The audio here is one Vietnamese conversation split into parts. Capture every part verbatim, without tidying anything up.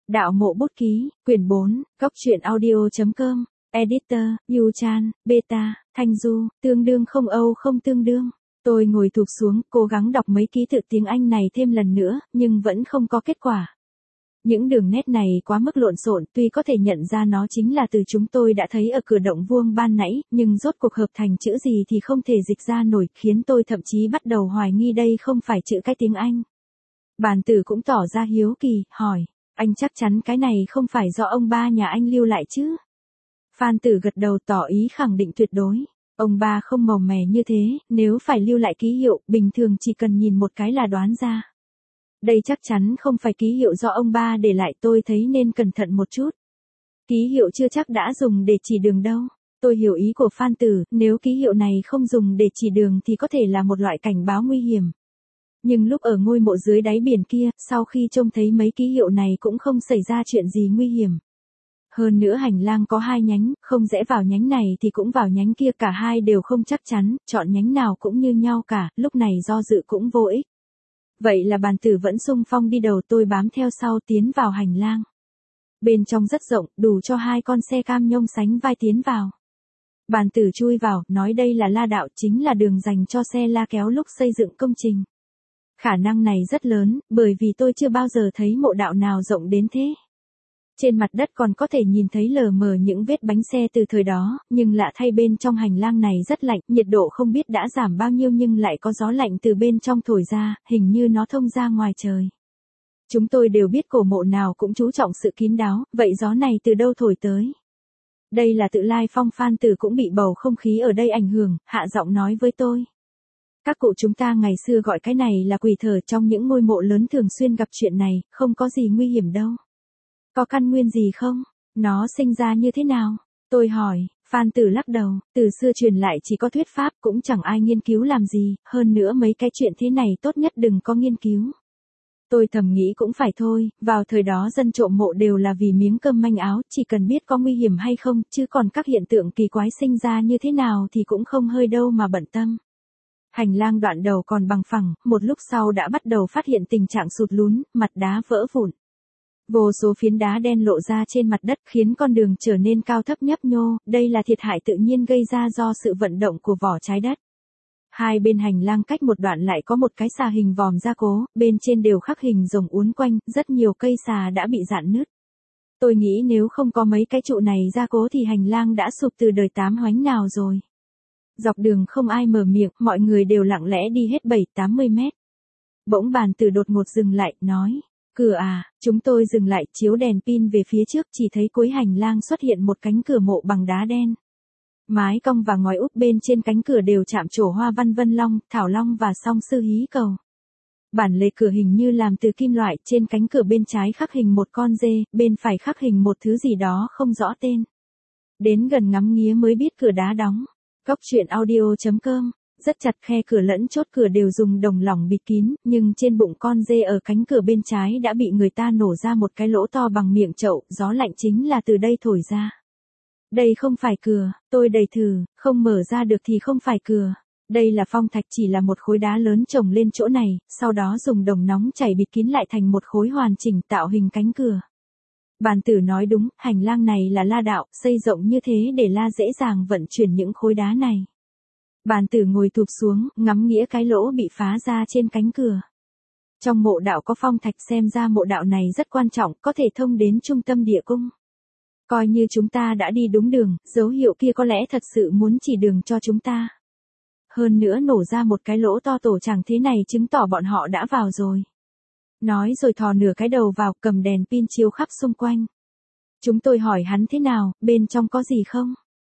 Đạo mộ bút ký, quyển bốn, góc truyện audio.com, editor, Yu Chan, beta, Thanh Du, tương đương không Âu không tương đương. Tôi ngồi thụp xuống, cố gắng đọc mấy ký tự tiếng Anh này thêm lần nữa, nhưng vẫn không có kết quả. Những đường nét này quá mức lộn xộn, tuy có thể nhận ra nó chính là từ chúng tôi đã thấy ở cửa động vuông ban nãy, nhưng rốt cuộc hợp thành chữ gì thì không thể dịch ra nổi, khiến tôi thậm chí bắt đầu hoài nghi đây không phải chữ cái tiếng Anh. Bàn tử cũng tỏ ra hiếu kỳ, hỏi, anh chắc chắn cái này không phải do ông ba nhà anh lưu lại chứ? Phan Tử gật đầu tỏ ý khẳng định tuyệt đối. Ông ba không màu mè như thế, nếu phải lưu lại ký hiệu, bình thường chỉ cần nhìn một cái là đoán ra. Đây chắc chắn không phải ký hiệu do ông ba để lại, tôi thấy nên cẩn thận một chút. Ký hiệu chưa chắc đã dùng để chỉ đường đâu. Tôi hiểu ý của Phan Tử, nếu ký hiệu này không dùng để chỉ đường thì có thể là một loại cảnh báo nguy hiểm. Nhưng lúc ở ngôi mộ dưới đáy biển kia, sau khi trông thấy mấy ký hiệu này cũng không xảy ra chuyện gì nguy hiểm. Hơn nữa hành lang có hai nhánh, không rẽ vào nhánh này thì cũng vào nhánh kia, cả hai đều không chắc chắn, chọn nhánh nào cũng như nhau cả, lúc này do dự cũng vô ích. Vậy là Bàn Tử vẫn xung phong đi đầu, tôi bám theo sau tiến vào hành lang. Bên trong rất rộng, đủ cho hai con xe cam nhông sánh vai tiến vào. Bàn Tử chui vào, nói đây là la đạo, chính là đường dành cho xe la kéo lúc xây dựng công trình. Khả năng này rất lớn, bởi vì tôi chưa bao giờ thấy mộ đạo nào rộng đến thế. Trên mặt đất còn có thể nhìn thấy lờ mờ những vết bánh xe từ thời đó, nhưng lạ thay bên trong hành lang này rất lạnh, nhiệt độ không biết đã giảm bao nhiêu nhưng lại có gió lạnh từ bên trong thổi ra, hình như nó thông ra ngoài trời. Chúng tôi đều biết cổ mộ nào cũng chú trọng sự kín đáo, vậy gió này từ đâu thổi tới? Đây là Tự Lai Phong. Phan Tử cũng bị bầu không khí ở đây ảnh hưởng, hạ giọng nói với tôi. Các cụ chúng ta ngày xưa gọi cái này là quỷ thở, trong những ngôi mộ lớn thường xuyên gặp chuyện này, không có gì nguy hiểm đâu. Có căn nguyên gì không? Nó sinh ra như thế nào? Tôi hỏi. Phan Tử lắc đầu, từ xưa truyền lại chỉ có thuyết pháp, cũng chẳng ai nghiên cứu làm gì, hơn nữa mấy cái chuyện thế này tốt nhất đừng có nghiên cứu. Tôi thầm nghĩ cũng phải thôi, vào thời đó dân trộm mộ đều là vì miếng cơm manh áo, chỉ cần biết có nguy hiểm hay không, chứ còn các hiện tượng kỳ quái sinh ra như thế nào thì cũng không hơi đâu mà bận tâm. Hành lang đoạn đầu còn bằng phẳng, một lúc sau đã bắt đầu phát hiện tình trạng sụt lún, mặt đá vỡ vụn. Vô số phiến đá đen lộ ra trên mặt đất khiến con đường trở nên cao thấp nhấp nhô, đây là thiệt hại tự nhiên gây ra do sự vận động của vỏ trái đất. Hai bên hành lang cách một đoạn lại có một cái xà hình vòm gia cố, bên trên đều khắc hình rồng uốn quanh, rất nhiều cây xà đã bị rạn nứt. Tôi nghĩ nếu không có mấy cái trụ này gia cố thì hành lang đã sụp từ đời tám hoánh nào rồi. Dọc đường không ai mở miệng, mọi người đều lặng lẽ đi hết bảy tám mươi mét. Bỗng Bàn Tử đột ngột dừng lại, nói, cửa à, chúng tôi dừng lại, chiếu đèn pin về phía trước, chỉ thấy cuối hành lang xuất hiện một cánh cửa mộ bằng đá đen. Mái cong và ngói úp bên trên cánh cửa đều chạm trổ hoa văn vân long, thảo long và song sư hí cầu. Bản lề cửa hình như làm từ kim loại, trên cánh cửa bên trái khắc hình một con dê, bên phải khắc hình một thứ gì đó không rõ tên. Đến gần ngắm nghía mới biết cửa đá đóng. Góc truyện audio.com, rất chặt, khe cửa lẫn chốt cửa đều dùng đồng lỏng bịt kín, nhưng trên bụng con dê ở cánh cửa bên trái đã bị người ta nổ ra một cái lỗ to bằng miệng chậu, gió lạnh chính là từ đây thổi ra. Đây không phải cửa, tôi đẩy thử, không mở ra được thì không phải cửa. Đây là phong thạch, chỉ là một khối đá lớn chồng lên chỗ này, sau đó dùng đồng nóng chảy bịt kín lại thành một khối hoàn chỉnh tạo hình cánh cửa. Bàn Tử nói đúng, hành lang này là la đạo, xây rộng như thế để la dễ dàng vận chuyển những khối đá này. Bàn Tử ngồi thụp xuống, ngắm nghĩa cái lỗ bị phá ra trên cánh cửa. Trong mộ đạo có phong thạch, xem ra mộ đạo này rất quan trọng, có thể thông đến trung tâm địa cung. Coi như chúng ta đã đi đúng đường, dấu hiệu kia có lẽ thật sự muốn chỉ đường cho chúng ta. Hơn nữa nổ ra một cái lỗ to tổ chẳng thế này chứng tỏ bọn họ đã vào rồi. Nói rồi thò nửa cái đầu vào, cầm đèn pin chiếu khắp xung quanh. Chúng tôi hỏi hắn thế nào, bên trong có gì không?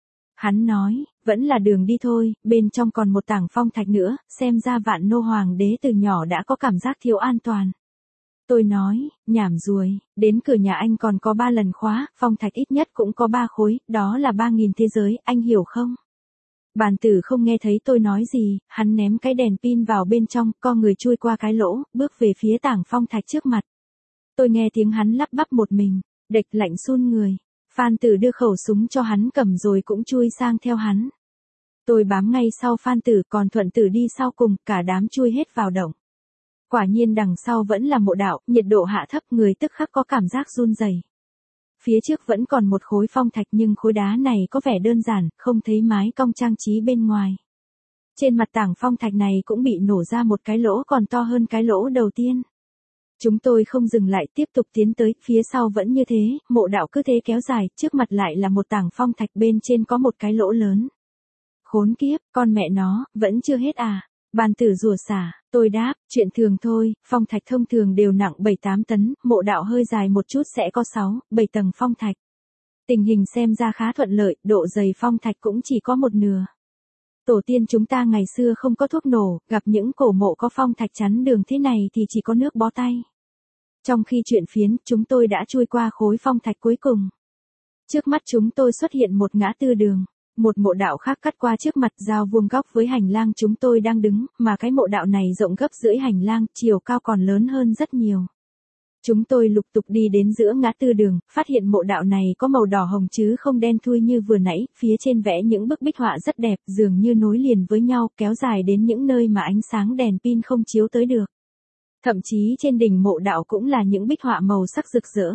Hắn nói, vẫn là đường đi thôi, bên trong còn một tảng phong thạch nữa, xem ra Vạn Nô Hoàng đế từ nhỏ đã có cảm giác thiếu an toàn. Tôi nói, nhảm ruồi, đến cửa nhà anh còn có ba lần khóa, phong thạch ít nhất cũng có ba khối, đó là ba nghìn thế giới, anh hiểu không? Bàn Tử không nghe thấy tôi nói gì, hắn ném cái đèn pin vào bên trong, co người chui qua cái lỗ, bước về phía tảng phong thạch trước mặt. Tôi nghe tiếng hắn lắp bắp một mình, địch lạnh run người. Phan Tử đưa khẩu súng cho hắn cầm rồi cũng chui sang theo hắn. Tôi bám ngay sau Phan Tử, còn Thuận Tử đi sau cùng, cả đám chui hết vào động. Quả nhiên đằng sau vẫn là mộ đạo, nhiệt độ hạ thấp, người tức khắc có cảm giác run rẩy. Phía trước vẫn còn một khối phong thạch nhưng khối đá này có vẻ đơn giản, không thấy mái cong trang trí bên ngoài. Trên mặt tảng phong thạch này cũng bị nổ ra một cái lỗ còn to hơn cái lỗ đầu tiên. Chúng tôi không dừng lại, tiếp tục tiến tới, phía sau vẫn như thế, mộ đạo cứ thế kéo dài, trước mặt lại là một tảng phong thạch, bên trên có một cái lỗ lớn. Khốn kiếp, con mẹ nó, vẫn chưa hết à? Bàn tử rủa xả, tôi đáp, chuyện thường thôi, phong thạch thông thường đều nặng bảy tám tấn, mộ đạo hơi dài một chút sẽ có sáu, bảy tầng phong thạch. Tình hình xem ra khá thuận lợi, độ dày phong thạch cũng chỉ có một nửa. Tổ tiên chúng ta ngày xưa không có thuốc nổ, gặp những cổ mộ có phong thạch chắn đường thế này thì chỉ có nước bó tay. Trong khi chuyện phiến, chúng tôi đã chui qua khối phong thạch cuối cùng. Trước mắt chúng tôi xuất hiện một ngã tư đường. Một mộ đạo khác cắt qua trước mặt, giao vuông góc với hành lang chúng tôi đang đứng, mà cái mộ đạo này rộng gấp rưỡi hành lang, chiều cao còn lớn hơn rất nhiều. Chúng tôi lục tục đi đến giữa ngã tư đường, phát hiện mộ đạo này có màu đỏ hồng chứ không đen thui như vừa nãy, phía trên vẽ những bức bích họa rất đẹp, dường như nối liền với nhau, kéo dài đến những nơi mà ánh sáng đèn pin không chiếu tới được. Thậm chí trên đỉnh mộ đạo cũng là những bích họa màu sắc rực rỡ.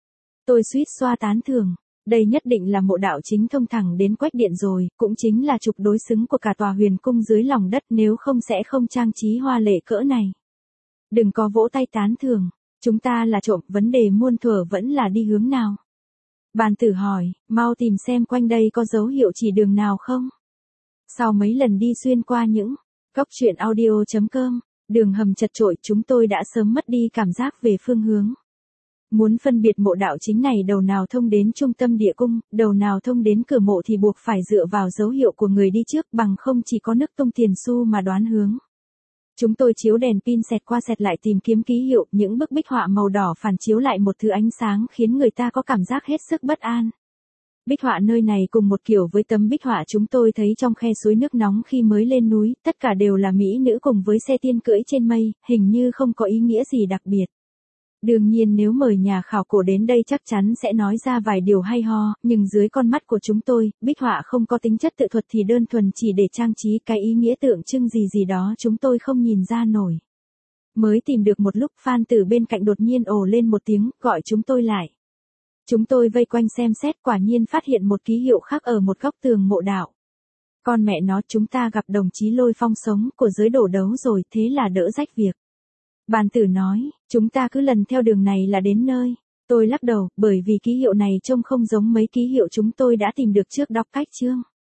Tôi suýt xoa tán thưởng. Đây nhất định là mộ đạo chính thông thẳng đến quách điện rồi, cũng chính là trục đối xứng của cả tòa huyền cung dưới lòng đất, nếu không sẽ không trang trí hoa lệ cỡ này. Đừng có vỗ tay tán thưởng, chúng ta là trộm, vấn đề muôn thuở vẫn là đi hướng nào. Bàn tử hỏi, mau tìm xem quanh đây có dấu hiệu chỉ đường nào không. Sau mấy lần đi xuyên qua những góc truyện audio chấm com, đường hầm chật chội, chúng tôi đã sớm mất đi cảm giác về phương hướng. Muốn phân biệt mộ đạo chính này đầu nào thông đến trung tâm địa cung, đầu nào thông đến cửa mộ thì buộc phải dựa vào dấu hiệu của người đi trước, bằng không chỉ có nước tung tiền xu mà đoán hướng. Chúng tôi chiếu đèn pin xẹt qua xẹt lại tìm kiếm ký hiệu, những bức bích họa màu đỏ phản chiếu lại một thứ ánh sáng khiến người ta có cảm giác hết sức bất an. Bích họa nơi này cùng một kiểu với tấm bích họa chúng tôi thấy trong khe suối nước nóng khi mới lên núi, tất cả đều là mỹ nữ cùng với xe tiên cưỡi trên mây, hình như không có ý nghĩa gì đặc biệt. Đương nhiên nếu mời nhà khảo cổ đến đây chắc chắn sẽ nói ra vài điều hay ho, nhưng dưới con mắt của chúng tôi, bích họa không có tính chất tự thuật thì đơn thuần chỉ để trang trí, cái ý nghĩa tượng trưng gì gì đó chúng tôi không nhìn ra nổi. Mới tìm được một lúc, Phan Tử bên cạnh đột nhiên ồ lên một tiếng, gọi chúng tôi lại. Chúng tôi vây quanh xem xét, quả nhiên phát hiện một ký hiệu khác ở một góc tường mộ đạo. Con mẹ nó, chúng ta gặp đồng chí Lôi Phong sống của giới đổ đấu rồi, thế là đỡ rách việc. Bàn tử nói, chúng ta cứ lần theo đường này là đến nơi. Tôi lắc đầu, bởi vì ký hiệu này trông không giống mấy ký hiệu chúng tôi đã tìm được trước đọc cách chương.